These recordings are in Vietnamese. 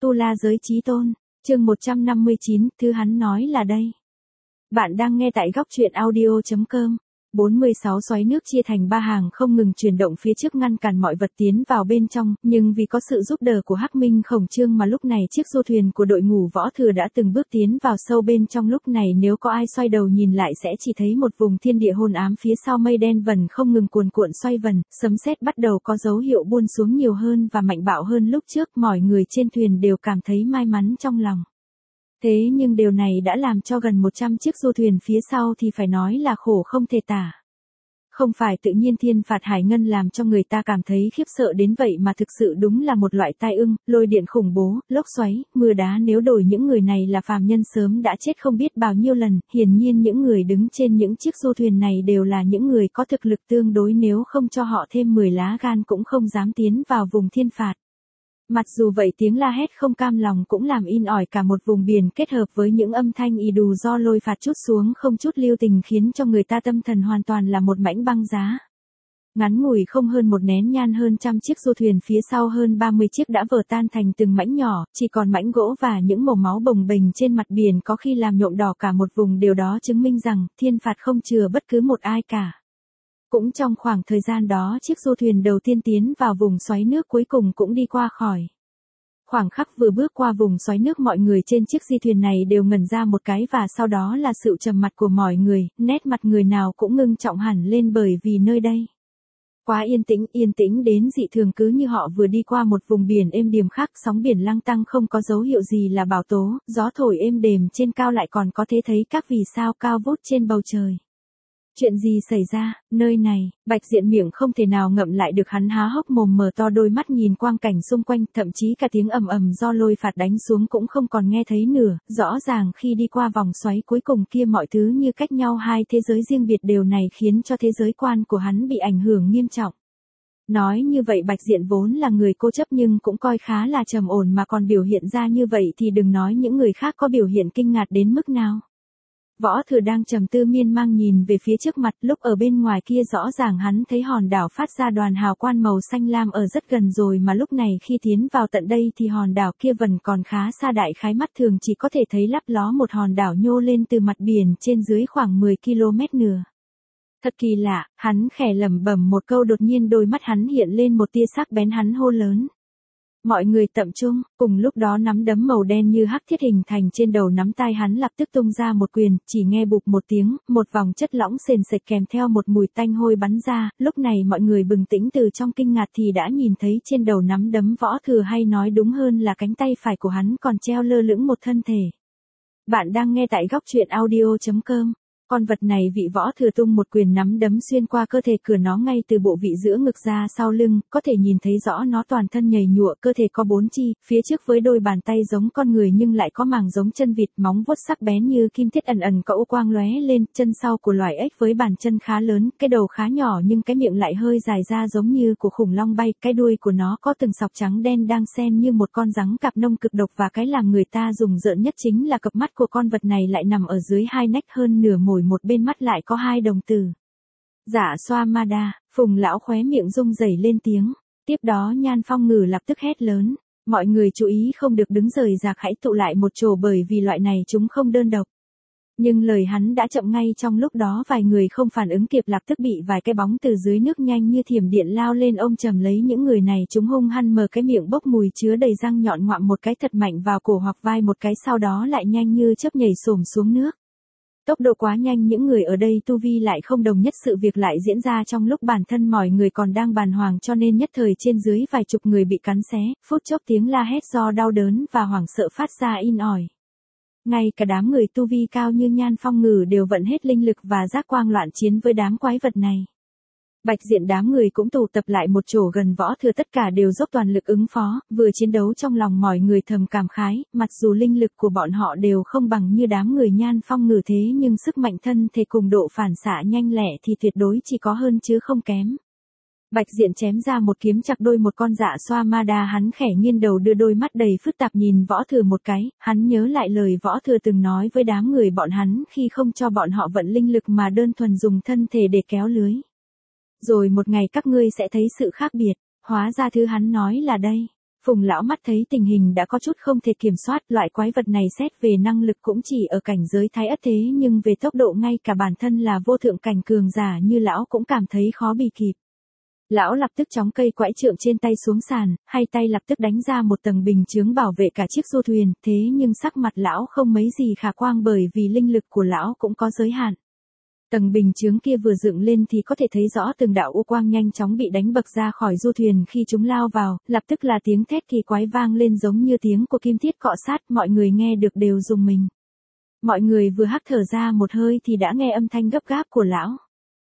Tu La Giới Chí Tôn, chương 159, thứ hắn nói là đây. Bạn đang nghe tại góc truyện audio.com. 46 xoáy nước chia thành ba hàng không ngừng chuyển động phía trước ngăn cản mọi vật tiến vào bên trong, nhưng vì có sự giúp đỡ của Hắc Minh Khổng Trương mà lúc này chiếc du thuyền của đội ngũ Võ Thừa đã từng bước tiến vào sâu bên trong. Lúc này nếu có ai xoay đầu nhìn lại sẽ chỉ thấy một vùng thiên địa hôn ám, phía sau mây đen vần không ngừng cuồn cuộn xoay vần, sấm sét bắt đầu có dấu hiệu buôn xuống nhiều hơn và mạnh bạo hơn lúc trước. Mọi người trên thuyền đều cảm thấy may mắn trong lòng. Thế nhưng điều này đã làm cho gần 100 chiếc du thuyền phía sau thì phải nói là khổ không thể tả. Không phải tự nhiên thiên phạt hải ngân làm cho người ta cảm thấy khiếp sợ đến vậy, mà thực sự đúng là một loại tai ương, lôi điện khủng bố, lốc xoáy, mưa đá. Nếu đổi những người này là phàm nhân sớm đã chết không biết bao nhiêu lần. Hiển nhiên những người đứng trên những chiếc du thuyền này đều là những người có thực lực tương đối, nếu không cho họ thêm 10 lá gan cũng không dám tiến vào vùng thiên phạt. Mặc dù vậy tiếng la hét không cam lòng cũng làm in ỏi cả một vùng biển, kết hợp với những âm thanh ì đù do lôi phạt trút xuống không chút lưu tình, khiến cho người ta tâm thần hoàn toàn là một mảnh băng giá. Ngắn ngủi không hơn một nén nhang, hơn trăm chiếc du thuyền phía sau hơn 30 chiếc đã vỡ tan thành từng mảnh nhỏ, chỉ còn mảnh gỗ và những mẩu máu bồng bềnh trên mặt biển có khi làm nhuộm đỏ cả một vùng. Điều đó chứng minh rằng thiên phạt không chừa bất cứ một ai cả. Cũng trong khoảng thời gian đó, chiếc du thuyền đầu tiên tiến vào vùng xoáy nước cuối cùng cũng đi qua khỏi. Khoảng khắc vừa bước qua vùng xoáy nước, mọi người trên chiếc di thuyền này đều ngẩn ra một cái, và sau đó là sự trầm mặc của mọi người, nét mặt người nào cũng ngưng trọng hẳn lên, bởi vì nơi đây quá yên tĩnh đến dị thường, cứ như họ vừa đi qua một vùng biển êm đềm khác. Sóng biển lăng tăng không có dấu hiệu gì là bão tố, gió thổi êm đềm, trên cao lại còn có thể thấy các vì sao cao vút trên bầu trời. Chuyện gì xảy ra, nơi này? Bạch Diện miệng không thể nào ngậm lại được, hắn há hốc mồm mở to đôi mắt nhìn quang cảnh xung quanh, thậm chí cả tiếng ầm ầm do lôi phạt đánh xuống cũng không còn nghe thấy nữa. Rõ ràng khi đi qua vòng xoáy cuối cùng kia, mọi thứ như cách nhau hai thế giới riêng biệt. Điều này khiến cho thế giới quan của hắn bị ảnh hưởng nghiêm trọng. Nói như vậy, Bạch Diện vốn là người cố chấp nhưng cũng coi khá là trầm ổn, mà còn biểu hiện ra như vậy thì đừng nói những người khác có biểu hiện kinh ngạc đến mức nào. Võ Thừa đang trầm tư miên man nhìn về phía trước mặt, lúc ở bên ngoài kia rõ ràng hắn thấy hòn đảo phát ra đoàn hào quang màu xanh lam ở rất gần rồi, mà lúc này khi tiến vào tận đây thì hòn đảo kia vẫn còn khá xa, đại khái mắt thường chỉ có thể thấy lấp ló một hòn đảo nhô lên từ mặt biển trên dưới khoảng 10 km nữa. Thật kỳ lạ, hắn khẽ lẩm bẩm một câu, đột nhiên đôi mắt hắn hiện lên một tia sắc bén, hắn hô lớn. Mọi người tập trung. Cùng lúc đó nắm đấm màu đen như hắc thiết hình thành trên đầu nắm tay hắn, lập tức tung ra một quyền, chỉ nghe bụp một tiếng, một vòng chất lỏng sền sệt kèm theo một mùi tanh hôi bắn ra. Lúc này mọi người bừng tỉnh từ trong kinh ngạc thì đã nhìn thấy trên đầu nắm đấm Võ Thừa, hay nói đúng hơn là cánh tay phải của hắn, còn treo lơ lửng một thân thể. Bạn đang nghe tại góc truyện audio.com. Con vật này vị Võ Thừa tung một quyền nắm đấm xuyên qua cơ thể cửa nó, ngay từ bộ vị giữa ngực ra sau lưng, có thể nhìn thấy rõ nó toàn thân nhầy nhụa, cơ thể có 4 chi, phía trước với đôi bàn tay giống con người nhưng lại có màng giống chân vịt, móng vuốt sắc bén như kim thiết ẩn ẩn có ô quang lóe lên, chân sau của loài ếch với bàn chân khá lớn, cái đầu khá nhỏ nhưng cái miệng lại hơi dài ra giống như của khủng long bay, cái đuôi của nó có từng sọc trắng đen đang xen như một con giắng cạp nông cực độc, và cái làm người ta rùng rợn nhất chính là cặp mắt của con vật này lại nằm ở dưới hai nách, hơn nửa mồi một bên mắt lại có hai đồng tử. Dạ xoa ma đa. Phùng lão khóe miệng rung rẩy lên tiếng. Tiếp đó Nhan Phong Ngừ lập tức hét lớn. Mọi người chú ý không được đứng rời rạc, hãy tụ lại một chỗ, bởi vì loại này chúng không đơn độc. Nhưng lời hắn đã chậm ngay trong lúc đó, vài người không phản ứng kịp lập tức bị vài cái bóng từ dưới nước nhanh như thiểm điện lao lên ôm chầm lấy những người này. Chúng hung hăng mở cái miệng bốc mùi chứa đầy răng nhọn, ngoạm một cái thật mạnh vào cổ hoặc vai một cái, sau đó lại nhanh như chớp nhảy xổm xuống nước. Tốc độ quá nhanh, những người ở đây tu vi lại không đồng nhất, sự việc lại diễn ra trong lúc bản thân mọi người còn đang bàng hoàng, cho nên nhất thời trên dưới vài chục người bị cắn xé, phút chốc tiếng la hét do đau đớn và hoảng sợ phát ra in ỏi. Ngay cả đám người tu vi cao như Nhan Phong Ngừ đều vận hết linh lực và giác quang loạn chiến với đám quái vật này. Bạch Diện đám người cũng tụ tập lại một chỗ gần Võ Thừa, tất cả đều dốc toàn lực ứng phó, vừa chiến đấu trong lòng mọi người thầm cảm khái, mặc dù linh lực của bọn họ đều không bằng như đám người Nhan Phong Ngừ, thế nhưng sức mạnh thân thể cùng độ phản xạ nhanh lẹ thì tuyệt đối chỉ có hơn chứ không kém. Bạch Diện chém ra một kiếm chặt đôi một con dạ xoa ma đa, hắn khẽ nghiêng đầu đưa đôi mắt đầy phức tạp nhìn Võ Thừa một cái, hắn nhớ lại lời Võ Thừa từng nói với đám người bọn hắn khi không cho bọn họ vận linh lực mà đơn thuần dùng thân thể để kéo lưới. Rồi một ngày các ngươi sẽ thấy sự khác biệt. Hóa ra thứ hắn nói là đây. Phùng lão mắt thấy tình hình đã có chút không thể kiểm soát, loại quái vật này xét về năng lực cũng chỉ ở cảnh giới thái ất thế nhưng về tốc độ ngay cả bản thân là vô thượng cảnh cường giả như lão cũng cảm thấy khó bì kịp. Lão lập tức chóng cây quãi trượng trên tay xuống sàn, hai tay lập tức đánh ra một tầng bình chướng bảo vệ cả chiếc du thuyền, thế nhưng sắc mặt lão không mấy gì khả quang bởi vì linh lực của lão cũng có giới hạn. Tầng bình chướng kia vừa dựng lên thì có thể thấy rõ từng đạo u quang nhanh chóng bị đánh bật ra khỏi du thuyền khi chúng lao vào, lập tức là tiếng thét kỳ quái vang lên giống như tiếng của kim thiết cọ sát, mọi người nghe được đều rùng mình. Mọi người vừa hắt thở ra một hơi thì đã nghe âm thanh gấp gáp của lão.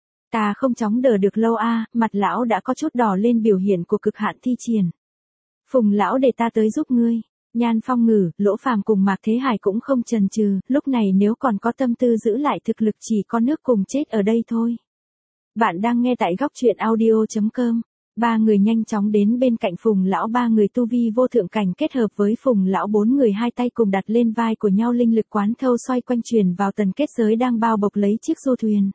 Ta không chóng đợi được lâu a, mặt lão đã có chút đỏ lên biểu hiện của cực hạn thi triển. Phùng lão để ta tới giúp ngươi. Nhan Phong Ngử, Lỗ Phàm cùng Mạc Thế Hải cũng không chần chừ, lúc này nếu còn có tâm tư giữ lại thực lực chỉ có nước cùng chết ở đây thôi. Bạn đang nghe tại góc truyện audio.com. Ba người nhanh chóng đến bên cạnh Phùng lão, ba người tu vi vô thượng cảnh kết hợp với Phùng lão, bốn người hai tay cùng đặt lên vai của nhau, linh lực quán thâu xoay quanh truyền vào tần kết giới đang bao bọc lấy chiếc du thuyền.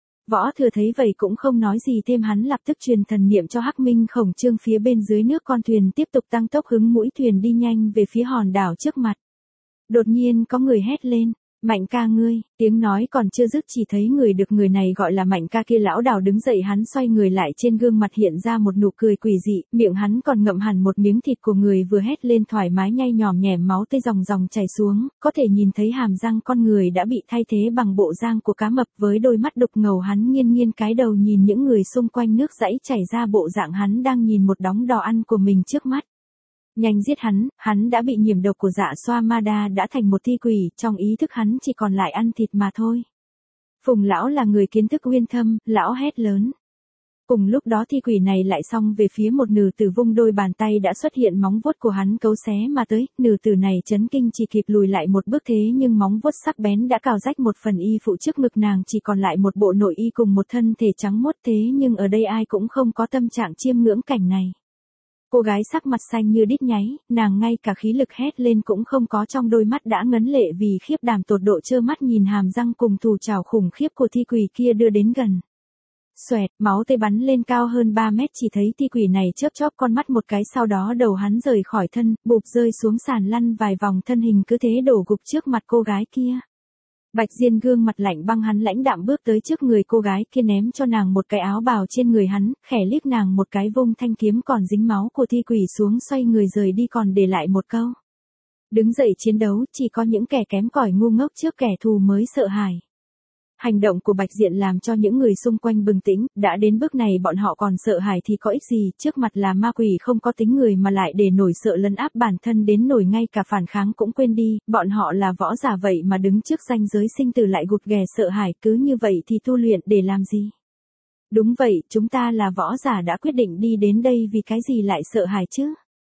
Võ Thừa thấy vậy cũng không nói gì thêm, hắn lập tức truyền thần niệm cho Hắc Minh Khổng Trương phía bên dưới nước, con thuyền tiếp tục tăng tốc hướng mũi thuyền đi nhanh về phía hòn đảo trước mặt. Đột nhiên có người hét lên, Mạnh ca ngươi, tiếng nói còn chưa dứt chỉ thấy người được người này gọi là Mạnh ca kia lão đảo đứng dậy, hắn xoay người lại, trên gương mặt hiện ra một nụ cười quỷ dị, miệng hắn còn ngậm hẳn một miếng thịt của người vừa hét lên thoải mái nhai nhòm nhẻm, máu tươi ròng ròng chảy xuống, có thể nhìn thấy hàm răng con người đã bị thay thế bằng bộ răng của cá mập, với đôi mắt đục ngầu hắn nghiêng nghiêng cái đầu nhìn những người xung quanh, nước dãi chảy ra, bộ dạng hắn đang nhìn một đống đồ ăn của mình trước mắt. Nhanh giết hắn đã bị nhiễm độc của Dạ Xoa Ma Đa, đã thành một thi quỷ, trong ý thức hắn chỉ còn lại ăn thịt mà thôi. Phùng lão là người kiến thức uyên thâm, lão hét lớn. Cùng lúc đó thi quỷ này lại xông về phía một nữ tử, vung đôi bàn tay đã xuất hiện móng vuốt của hắn cấu xé mà tới, nữ tử này chấn kinh chỉ kịp lùi lại một bước, thế nhưng móng vuốt sắc bén đã cào rách một phần y phụ trước ngực nàng, chỉ còn lại một bộ nội y cùng một thân thể trắng muốt, thế nhưng ở đây ai cũng không có tâm trạng chiêm ngưỡng cảnh này. Cô gái sắc mặt xanh như đít nháy, nàng ngay cả khí lực hét lên cũng không có, trong đôi mắt đã ngấn lệ vì khiếp đảm, tột độ trơ mắt nhìn hàm răng cùng thủ trảo khủng khiếp của thi quỷ kia đưa đến gần. Xoẹt, máu tươi bắn lên cao hơn 3 mét, chỉ thấy thi quỷ này chớp chớp con mắt một cái, sau đó đầu hắn rời khỏi thân, bụp rơi xuống sàn, lăn vài vòng, thân hình cứ thế đổ gục trước mặt cô gái kia. Bạch Diên gương mặt lạnh băng, hắn lãnh đạm bước tới trước người cô gái kia, ném cho nàng một cái áo bào trên người hắn, khẽ liếc nàng một cái, vung thanh kiếm còn dính máu của thi quỷ xuống, xoay người rời đi, còn để lại một câu: đứng dậy chiến đấu, chỉ có những kẻ kém cỏi ngu ngốc trước kẻ thù mới sợ hãi. Hành động của Bạch Diện làm cho những người xung quanh bừng tỉnh, đã đến bước này bọn họ còn sợ hãi thì có ích gì, trước mặt là ma quỷ không có tính người mà lại để nổi sợ lấn áp bản thân đến nổi ngay cả phản kháng cũng quên đi, bọn họ là võ giả vậy mà đứng trước ranh giới sinh tử lại gục ghè sợ hãi, cứ như vậy thì tu luyện để làm gì? Đúng vậy, chúng ta là võ giả đã quyết định đi đến đây, vì cái gì lại sợ hãi chứ?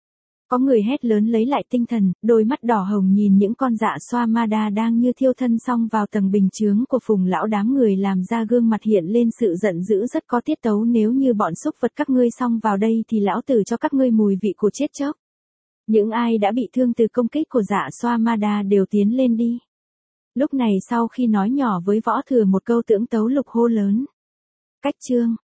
Có người hét lớn lấy lại tinh thần, đôi mắt đỏ hồng nhìn những con Dạ Xoa Ma Đa đang như thiêu thân xông vào tầng bình chướng của Phùng lão, đám người làm ra gương mặt hiện lên sự giận dữ rất có tiết tấu, nếu như bọn súc vật các ngươi xông vào đây thì lão tử cho các ngươi mùi vị của chết chóc. Những ai đã bị thương từ công kích của Dạ Xoa Ma Đa đều tiến lên đi. Lúc này sau khi nói nhỏ với Võ Thừa một câu, Tưởng Tấu Lục hô lớn: cách chương.